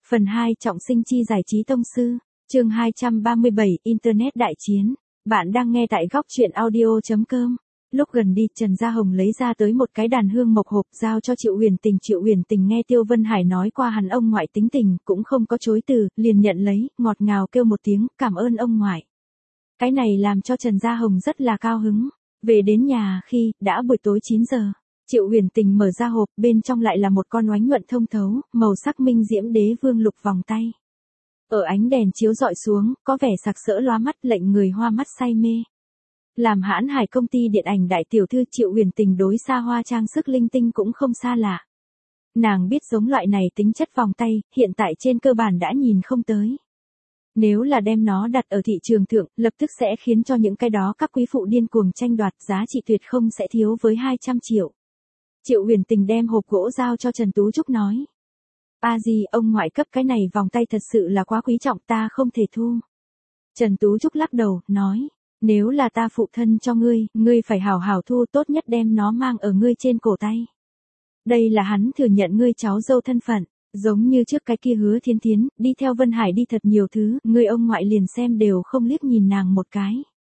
Phần 2 Trọng sinh chi giải trí tông sư, chương 237 Internet đại chiến. Bạn đang nghe tại góc truyện audio.com. Lúc gần đi, Trần Gia Hồng lấy ra tới một cái đàn hương mộc hộp giao cho Triệu Huyền Tình. Triệu Huyền Tình nghe Tiêu Vân Hải nói qua hắn ông ngoại tính tình, cũng không có chối từ, liền nhận lấy, ngọt ngào kêu một tiếng, cảm ơn ông ngoại. Cái này làm cho Trần Gia Hồng rất là cao hứng. Về đến nhà khi, đã buổi tối 9 giờ. Triệu Huyền Tình mở ra hộp, bên trong lại là một con oánh nhuận thông thấu, màu sắc minh diễm đế vương lục vòng tay. Ở ánh đèn chiếu rọi xuống, có vẻ sặc sỡ lóa mắt, lệnh người hoa mắt say mê. Làm hãn hải công ty điện ảnh đại tiểu thư, Triệu Huyền Tình đối xa hoa trang sức linh tinh cũng không xa lạ. Nàng biết giống loại này tính chất vòng tay, hiện tại trên cơ bản đã nhìn không tới. Nếu là đem nó đặt ở thị trường thượng, lập tức sẽ khiến cho những cái đó các quý phụ điên cuồng tranh đoạt, giá trị tuyệt không sẽ thiếu với 200 triệu. Triệu Huyền Tình đem hộp gỗ giao cho Trần Tú Trúc nói. A di, ông ngoại cấp cái này vòng tay thật sự là quá quý trọng, ta không thể thu. Trần Tú Trúc lắc đầu, nói. Nếu là ta phụ thân cho ngươi phải hảo hảo thu, tốt nhất đem nó mang ở ngươi trên cổ tay. Đây là hắn thừa nhận ngươi cháu dâu thân phận, giống như trước cái kia Hứa Thiên Thiến, đi theo Vân Hải đi thật nhiều thứ, ngươi ông ngoại liền xem đều không liếc nhìn nàng một cái.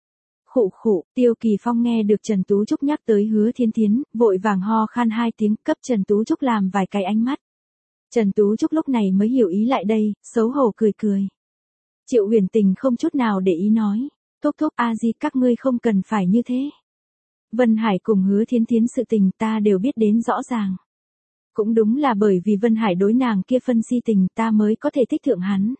Khụ khụ, Tiêu Kỳ Phong nghe được Trần Tú Trúc nhắc tới Hứa Thiên Thiến, vội vàng ho khan 2 tiếng, cấp Trần Tú Trúc làm vài cái ánh mắt. Trần Tú Trúc lúc này mới hiểu ý lại đây, xấu hổ cười cười. Triệu Huyền Tình không chút nào để ý nói. Thúc thúc, a di, các ngươi không cần phải như thế. Vân Hải cùng Hứa Thiên Thiến sự tình ta đều biết đến rõ ràng. Cũng đúng là bởi vì Vân Hải đối nàng kia phân si tình, ta mới có thể thích thượng hắn.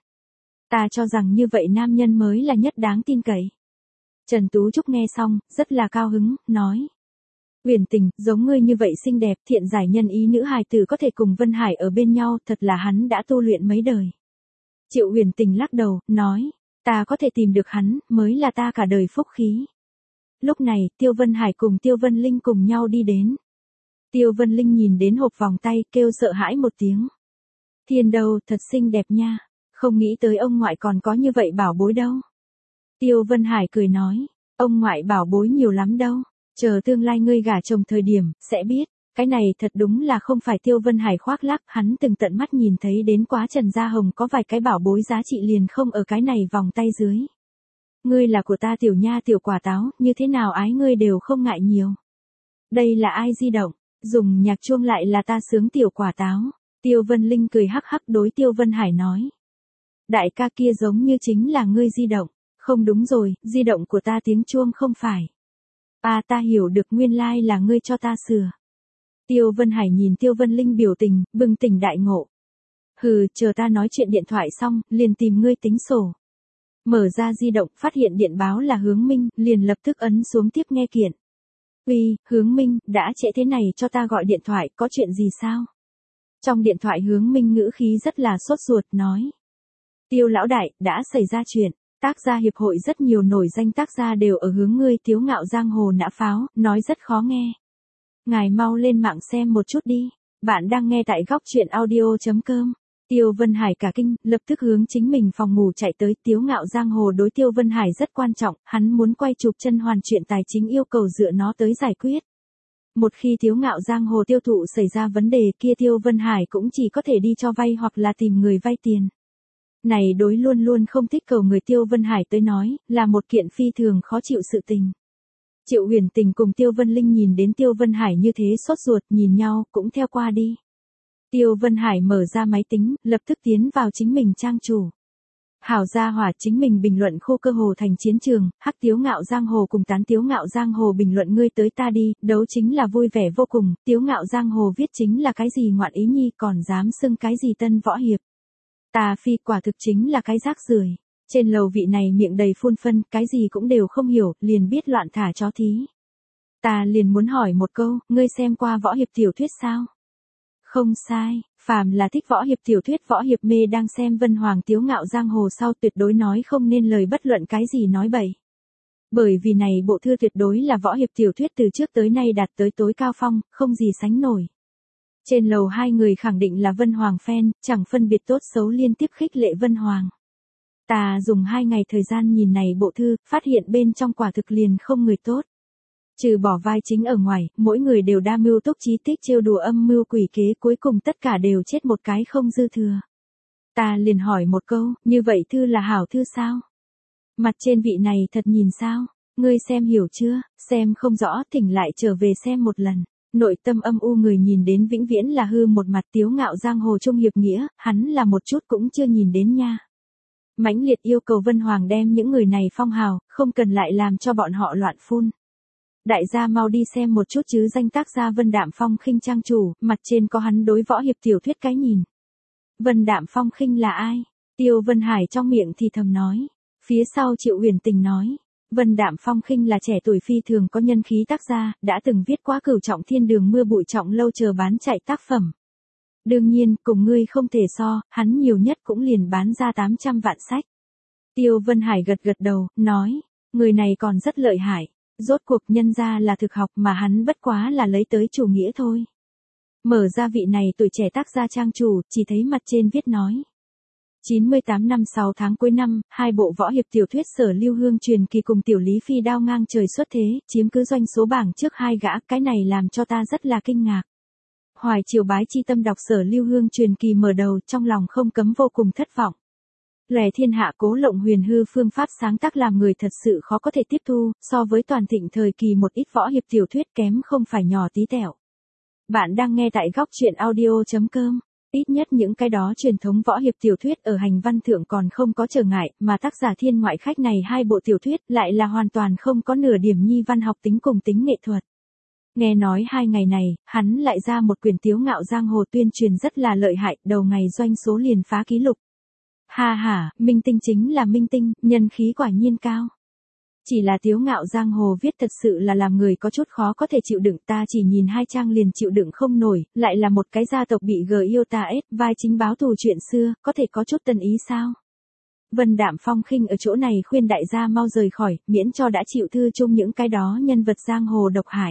Ta cho rằng như vậy nam nhân mới là nhất đáng tin cậy. Trần Tú Trúc nghe xong, rất là cao hứng, nói. Huyền Tình, giống ngươi như vậy xinh đẹp, thiện giải nhân ý nữ hài tử có thể cùng Vân Hải ở bên nhau, thật là hắn đã tu luyện mấy đời. Triệu Huyền Tình lắc đầu, nói. Ta có thể tìm được hắn, mới là ta cả đời phúc khí. Lúc này, Tiêu Vân Hải cùng Tiêu Vân Linh cùng nhau đi đến. Tiêu Vân Linh nhìn đến hộp vòng tay, kêu sợ hãi một tiếng. Thiên đâu, thật xinh đẹp nha. Không nghĩ tới ông ngoại còn có như vậy bảo bối đâu. Tiêu Vân Hải cười nói, ông ngoại bảo bối nhiều lắm đâu. Chờ tương lai ngươi gả chồng thời điểm, sẽ biết. Cái này thật đúng là không phải Tiêu Vân Hải khoác lác, hắn từng tận mắt nhìn thấy đến quá Trần Gia Hồng có vài cái bảo bối giá trị liền không ở cái này vòng tay dưới. Ngươi là của ta tiểu nha tiểu quả táo, như thế nào ái ngươi đều không ngại nhiều. Đây là ai di động, dùng nhạc chuông lại là ta sướng tiểu quả táo. Tiêu Vân Linh cười hắc hắc đối Tiêu Vân Hải nói. Đại ca kia giống như chính là ngươi di động, không đúng rồi, di động của ta tiếng chuông không phải. Ta hiểu được, nguyên lai là ngươi cho ta sửa. Tiêu Vân Hải nhìn Tiêu Vân Linh biểu tình, bừng tỉnh đại ngộ. Hừ, chờ ta nói chuyện điện thoại xong, liền tìm ngươi tính sổ. Mở ra di động, phát hiện điện báo là Hướng Minh, liền lập tức ấn xuống tiếp nghe kiện. Uy, Hướng Minh, đã trễ thế này cho ta gọi điện thoại, có chuyện gì sao? Trong điện thoại Hướng Minh ngữ khí rất là sốt ruột, nói. Tiêu lão đại, đã xảy ra chuyện. Tác gia hiệp hội rất nhiều nổi danh tác gia đều ở hướng ngươi Tiếu Ngạo Giang Hồ nã pháo, nói rất khó nghe. Ngài mau lên mạng xem một chút đi. Bạn đang nghe tại góc truyện audio.com. Tiêu Vân Hải cả kinh, lập tức hướng chính mình phòng ngủ chạy tới. Tiếu Ngạo Giang Hồ đối Tiêu Vân Hải rất quan trọng, hắn muốn quay chụp chân hoàn chuyện tài chính yêu cầu dựa nó tới giải quyết. Một khi Tiếu Ngạo Giang Hồ tiêu thụ xảy ra vấn đề kia, Tiêu Vân Hải cũng chỉ có thể đi cho vay hoặc là tìm người vay tiền. Này đối luôn luôn không thích cầu người Tiêu Vân Hải tới nói, là một kiện phi thường khó chịu sự tình. Triệu Huyền Tình cùng Tiêu Vân Linh nhìn đến Tiêu Vân Hải như thế sốt ruột, nhìn nhau, cũng theo qua đi. Tiêu Vân Hải mở ra máy tính, lập tức tiến vào chính mình trang chủ. Hảo gia hỏa, chính mình bình luận khô cơ hồ thành chiến trường, hắc Tiếu Ngạo Giang Hồ cùng tán Tiếu Ngạo Giang Hồ bình luận ngươi tới ta đi, đấu chính là vui vẻ vô cùng, Tiếu Ngạo Giang Hồ viết chính là cái gì ngoạn ý nhi, còn dám xưng cái gì tân võ hiệp. Ta phi, quả thực chính là cái rác rưởi. Trên lầu vị này miệng đầy phun phân, cái gì cũng đều không hiểu, liền biết loạn thả chó thí. Ta liền muốn hỏi một câu, ngươi xem qua võ hiệp tiểu thuyết sao? Không sai, phàm là thích võ hiệp tiểu thuyết võ hiệp mê đang xem Vân Hoàng Tiếu Ngạo Giang Hồ sau tuyệt đối nói không nên lời bất luận cái gì nói bậy. Bởi vì này bộ thư tuyệt đối là võ hiệp tiểu thuyết từ trước tới nay đạt tới tối cao phong, không gì sánh nổi. Trên lầu hai người khẳng định là Vân Hoàng fan, chẳng phân biệt tốt xấu liên tiếp khích lệ Vân Hoàng. Ta dùng 2 ngày thời gian nhìn này bộ thư, phát hiện bên trong quả thực liền không người tốt. Trừ bỏ vai chính ở ngoài, mỗi người đều đa mưu túc trí tích trêu đùa âm mưu quỷ kế, cuối cùng tất cả đều chết một cái không dư thừa. Ta liền hỏi một câu, như vậy thư là hảo thư sao? Mặt trên vị này thật nhìn sao? Ngươi xem hiểu chưa, xem không rõ thỉnh lại trở về xem một lần. Nội tâm âm u người nhìn đến vĩnh viễn là hư một mặt tiếu ngạo giang hồ trung hiệp nghĩa, hắn là một chút cũng chưa nhìn đến nha. Mãnh liệt yêu cầu Vân Hoàng đem những người này phong hào, không cần lại làm cho bọn họ loạn phun. Đại gia mau đi xem một chút chứ danh tác gia Vân Đạm Phong Khinh trang chủ, mặt trên có hắn đối võ hiệp tiểu thuyết cái nhìn. Vân Đạm Phong Khinh là ai? Tiêu Vân Hải trong miệng thì thầm nói. Phía sau Triệu Huyền Tình nói. Vân Đạm Phong Khinh là trẻ tuổi phi thường có nhân khí tác gia, đã từng viết quá Cửu Trọng Thiên Đường Mưa Bụi Trọng Lâu chờ bán chạy tác phẩm. Đương nhiên, cùng ngươi không thể so, hắn nhiều nhất cũng liền bán ra 800 vạn sách. Tiêu Vân Hải gật gật đầu, nói, người này còn rất lợi hại, rốt cuộc nhân ra là thực học mà hắn bất quá là lấy tới chủ nghĩa thôi. Mở ra vị này tuổi trẻ tác gia trang chủ, chỉ thấy mặt trên viết nói. 98 năm 6 tháng cuối năm, hai bộ võ hiệp tiểu thuyết Sở Lưu Hương truyền kỳ cùng Tiểu Lý Phi đao ngang trời xuất thế, chiếm cứ doanh số bảng trước hai gã, cái này làm cho ta rất là kinh ngạc. Hoài Triều bái chi tâm đọc Sở Lưu Hương truyền kỳ mở đầu, trong lòng không cấm vô cùng thất vọng. Lòe thiên hạ cố lộng huyền hư phương pháp sáng tác làm người thật sự khó có thể tiếp thu, so với toàn thịnh thời kỳ một ít võ hiệp tiểu thuyết kém không phải nhỏ tí tẹo. Bạn đang nghe tại góc truyện audio.com. Ít nhất những cái đó truyền thống võ hiệp tiểu thuyết ở hành văn thượng còn không có trở ngại, mà tác giả Thiên Ngoại Khách này hai bộ tiểu thuyết lại là hoàn toàn không có nửa điểm nhi văn học tính cùng tính nghệ thuật. Nghe nói hai ngày này, hắn lại ra một quyển Tiếu Ngạo Giang Hồ tuyên truyền rất là lợi hại, đầu ngày doanh số liền phá kỷ lục. Ha ha, minh tinh chính là minh tinh, nhân khí quả nhiên cao. Chỉ là Tiếu Ngạo Giang Hồ viết thật sự là làm người có chút khó có thể chịu đựng, ta chỉ nhìn hai trang liền chịu đựng không nổi, lại là một cái gia tộc bị gờ yêu ta ép, vai chính báo thù chuyện xưa, có thể có chút tân ý sao? Vân Đạm Phong Khinh ở chỗ này khuyên đại gia mau rời khỏi, miễn cho đã chịu thư chung những cái đó nhân vật giang hồ độc hại.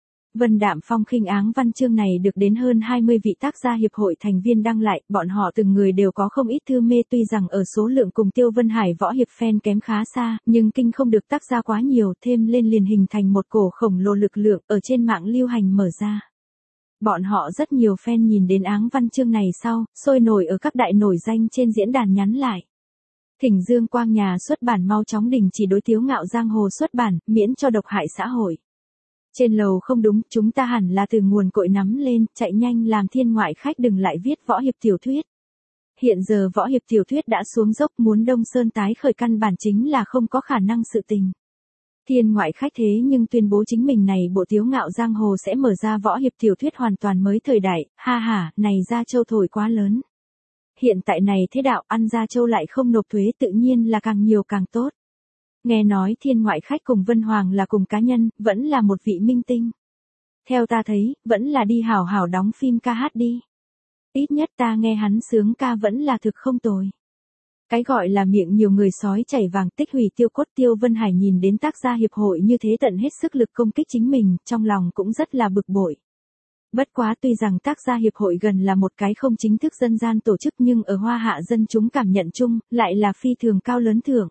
Vân Đạm Phong Khinh áng văn chương này được đến hơn 20 vị tác gia hiệp hội thành viên đăng lại, bọn họ từng người đều có không ít thư mê, tuy rằng ở số lượng cùng Tiêu Vân Hải võ hiệp fan kém khá xa, nhưng kinh không được tác gia quá nhiều, thêm lên liền hình thành một cổ khổng lồ lực lượng ở trên mạng lưu hành mở ra. Bọn họ rất nhiều fan nhìn đến áng văn chương này sau, sôi nổi ở các đại nổi danh trên diễn đàn nhắn lại. Thỉnh Dương Quang nhà xuất bản mau chóng đình chỉ đối Tiếu Ngạo Giang Hồ xuất bản, miễn cho độc hại xã hội. Trên lầu không đúng, chúng ta hẳn là từ nguồn cội nắm lên, chạy nhanh làm Thiên Ngoại Khách đừng lại viết võ hiệp tiểu thuyết. Hiện giờ võ hiệp tiểu thuyết đã xuống dốc, muốn Đông Sơn tái khởi căn bản chính là không có khả năng sự tình. Thiên Ngoại Khách thế nhưng tuyên bố chính mình này bộ Tiếu Ngạo Giang Hồ sẽ mở ra võ hiệp tiểu thuyết hoàn toàn mới thời đại, ha ha, này ra châu thổi quá lớn. Hiện tại này thế đạo ăn ra châu lại không nộp thuế tự nhiên là càng nhiều càng tốt. Nghe nói Thiên Ngoại Khách cùng Vân Hoàng là cùng cá nhân, vẫn là một vị minh tinh. Theo ta thấy, vẫn là đi hảo hảo đóng phim ca hát đi. Ít nhất ta nghe hắn sướng ca vẫn là thực không tồi. Cái gọi là miệng nhiều người sói chảy vàng tích hủy tiêu cốt. Tiêu Vân Hải nhìn đến tác gia hiệp hội như thế tận hết sức lực công kích chính mình, trong lòng cũng rất là bực bội. Bất quá tuy rằng tác gia hiệp hội gần là một cái không chính thức dân gian tổ chức nhưng ở Hoa Hạ dân chúng cảm nhận chung, lại là phi thường cao lớn thưởng.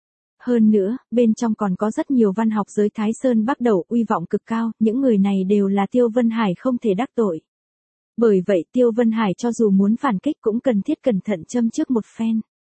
Hơn nữa, bên trong còn có rất nhiều văn học giới Thái Sơn Bắc Đẩu uy vọng cực cao, những người này đều là Tiêu Vân Hải không thể đắc tội. Bởi vậy Tiêu Vân Hải cho dù muốn phản kích cũng cần thiết cẩn thận châm trước một phen.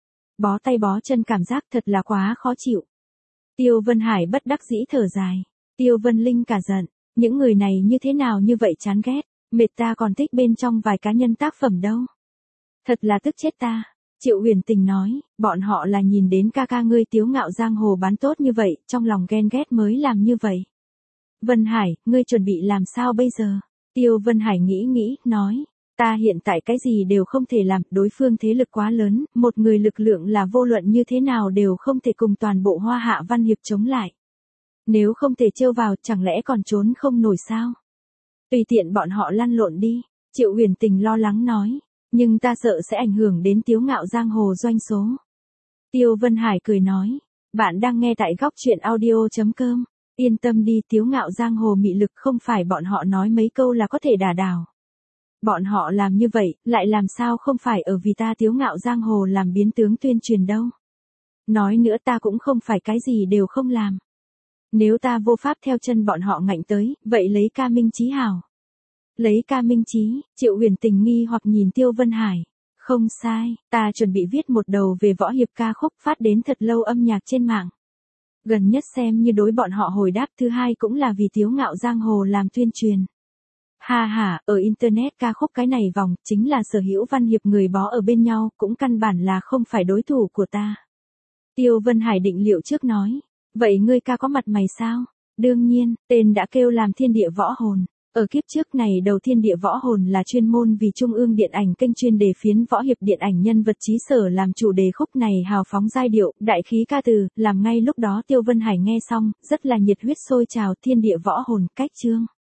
Bó tay bó chân cảm giác thật là quá khó chịu. Tiêu Vân Hải bất đắc dĩ thở dài. Tiêu Vân Linh cả giận, những người này như thế nào như vậy chán ghét, mệt ta còn thích bên trong vài cá nhân tác phẩm đâu. Thật là tức chết ta. Triệu Huyền Tình nói, bọn họ là nhìn đến ca ca ngươi Tiếu Ngạo Giang Hồ bán tốt như vậy, trong lòng ghen ghét mới làm như vậy. Vân Hải, ngươi chuẩn bị làm sao bây giờ? Tiêu Vân Hải nghĩ, nói, ta hiện tại cái gì đều không thể làm, đối phương thế lực quá lớn, một người lực lượng là vô luận như thế nào đều không thể cùng toàn bộ Hoa Hạ văn hiệp chống lại. Nếu không thể trêu vào, chẳng lẽ còn trốn không nổi sao? Tùy tiện bọn họ lăn lộn đi, Triệu Huyền Tình lo lắng nói. Nhưng ta sợ sẽ ảnh hưởng đến Tiếu Ngạo Giang Hồ doanh số. Tiêu Vân Hải cười nói, bạn đang nghe tại góc truyện audio.com. Yên tâm đi, Tiếu Ngạo Giang Hồ mị lực không phải bọn họ nói mấy câu là có thể đả đảo. Bọn họ làm như vậy, lại làm sao không phải ở vì ta Tiếu Ngạo Giang Hồ làm biến tướng tuyên truyền đâu. Nói nữa ta cũng không phải cái gì đều không làm. Nếu ta vô pháp theo chân bọn họ ngạnh tới, vậy lấy ca minh chí hảo. Lấy ca minh chí, Triệu Huyền Tình nghi hoặc nhìn Tiêu Vân Hải. Không sai, ta chuẩn bị viết một đầu về võ hiệp ca khúc phát đến thật lâu âm nhạc trên mạng. Gần nhất xem như đối bọn họ hồi đáp, thứ hai cũng là vì Tiếu Ngạo Giang Hồ làm tuyên truyền. Ha ha, ở Internet ca khúc cái này vòng, chính là sở hữu văn hiệp người bó ở bên nhau, cũng căn bản là không phải đối thủ của ta. Tiêu Vân Hải định liệu trước nói, vậy ngươi ca có mặt mày sao? Đương nhiên, tên đã kêu làm Thiên Địa Võ Hồn. Ở kiếp trước này đầu Thiên Địa Võ Hồn là chuyên môn vì Trung ương Điện ảnh kênh chuyên đề phiến võ hiệp điện ảnh nhân vật chí sở làm chủ đề, khúc này hào phóng giai điệu, đại khí ca từ, làm ngay lúc đó Tiêu Vân Hải nghe xong, rất là nhiệt huyết sôi trào. Thiên Địa Võ Hồn, cách chương.